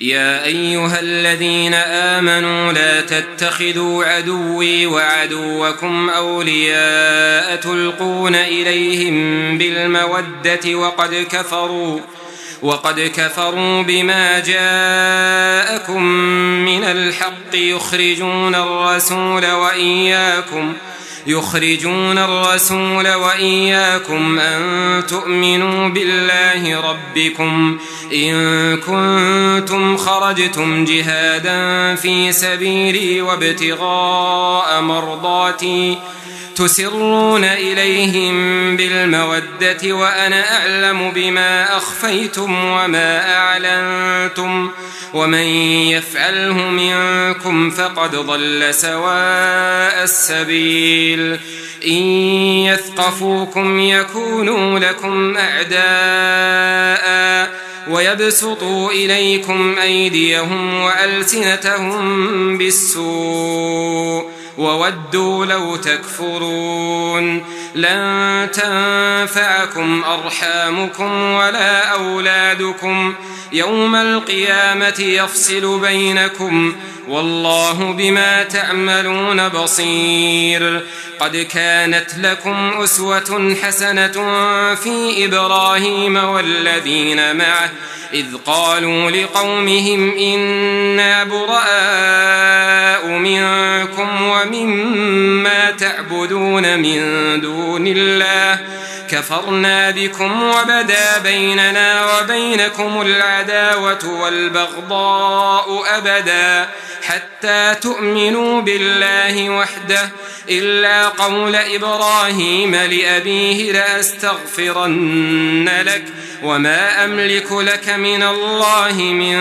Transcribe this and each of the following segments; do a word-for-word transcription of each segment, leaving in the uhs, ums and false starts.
يا أيها الذين آمنوا لا تتخذوا عدوي وعدوكم أولياء تلقون إليهم بالمودة وقد كفروا وقد كفروا بما جاءكم من الحق يخرجون الرسول وإياكم يخرجون الرسول وإياكم أن تؤمنوا بالله ربكم إن كنتم خرجتم جهادا في سبيلي وابتغاء مرضاتي تسرون إليهم بالمودة وأنا أعلم بما أخفيتم وما أعلنتم ومن يفعله منكم فقد ضل سواء السبيل إن يثقفوكم يكونوا لكم أعداء ويبسطوا إليكم أيديهم وألسنتهم بالسوء وودوا لو تكفرون لن تنفعكم أرحامكم ولا أولادكم يوم القيامة يفصل بينكم والله بما تعملون بصير قد كانت لكم أسوة حسنة في إبراهيم والذين معه إذ قالوا لقومهم إنا براء منكم ومما تعبدون من دون الله كفرنا بكم وبدا بيننا وبينكم العداوة والبغضاء أبدا حتى تؤمنوا بالله وحده إلا قول إبراهيم لأبيه لأستغفرن لك وما أملك لك من الله من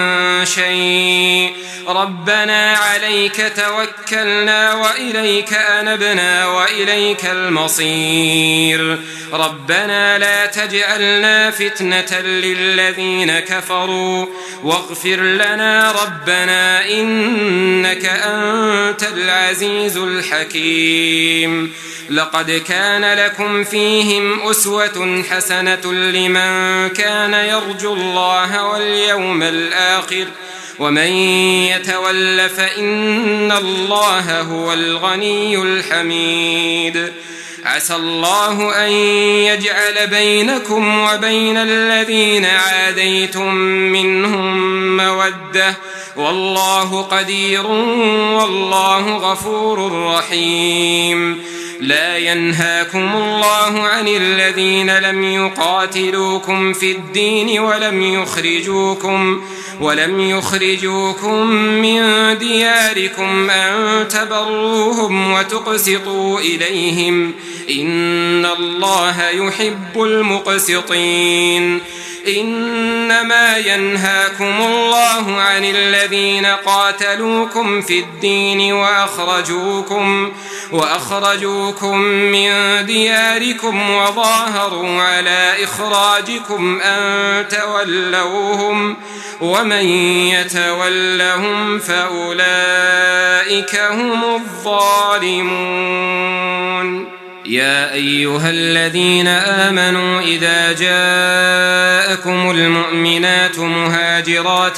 شيء ربنا عليك توكلنا وإليك أنبنا وإليك المصير ربنا لا تجعلنا فتنة للذين كفروا واغفر لنا ربنا إنك أنت العزيز الحكيم لقد كان لكم فيهم أسوة حسنة لمن كان يرجو الله واليوم الآخر ومن يتول فإن الله هو الغني الحميد عسى الله أن يجعل بينكم وبين الذين عاديتم منهم مودة والله قدير والله غفور رحيم لا ينهاكم الله عن الذين لم يقاتلوكم في الدين ولم يخرجوكم ولم يخرجوكم من دياركم أن تبروهم وتقسطوا إليهم إن الله يحب المقسطين إنما ينهاكم الله عن الذين قاتلوكم في الدين وأخرجوكم وأخرجوكم من دياركم وظاهروا على إخراجكم أن تولوهم ومن يتولهم فأولئك هم الظالمون يا أيها الذين آمنوا إذا جاءكم المؤمنات مهاجرات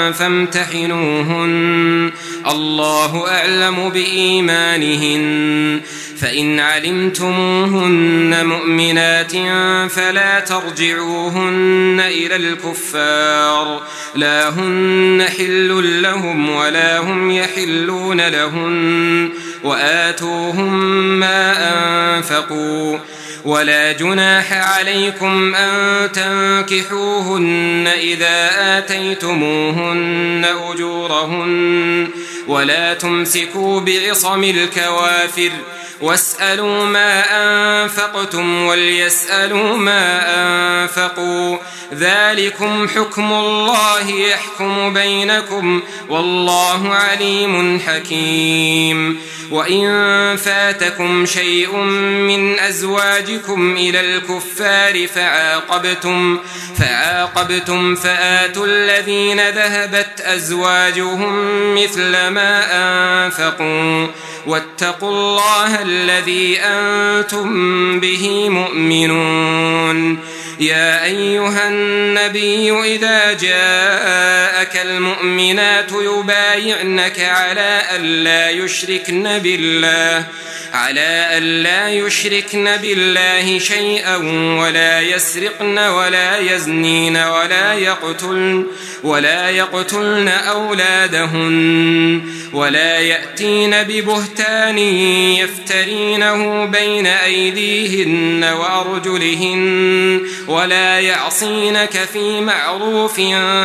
فامتحنوهن الله أعلم بإيمانهن فإن علمتموهن مؤمنات فلا ترجعوهن إلى الكفار لا هن حل لهم ولا هم يحلون لهن وآتوهم ما أنفقوا ولا جناح عليكم أن تنكحوهن إذا آتيتموهن أجورهن ولا تمسكوا بعصم الكوافر واسألوا ما أنفقتم وليسألوا ما أنفقوا ذلكم حكم الله يحكم بينكم والله عليم حكيم وإن فاتكم شيء من أزواجكم إلى الكفار فعاقبتم فعاقبتم فآتوا الذين ذهبت أزواجهم مثل ما أنفقوا واتقوا الله الذي أنتم به مؤمنون. يا أيها النبي إذا جاءك المؤمنات يبايعنك على ألا يشركن بالله على ألا يشركن بالله شيئا ولا يسرقن ولا يزنين ولا يقتلن ولا يقتلن أولادهن ولا يأتين ببهتان يفترينه بين أيديهن وأرجلهن ولا يعصينك في معروف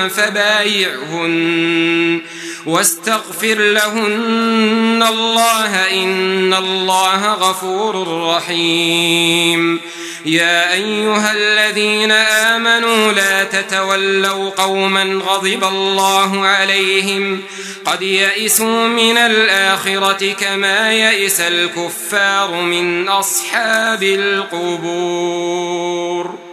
فبايعهن واستغفر لهن الله إن الله غفور رحيم. يا أيها الذين آمنوا لا تتولوا قوما غضب الله عليهم قد يئسوا من الآخرة كما يئس الكفار من أصحاب القبور.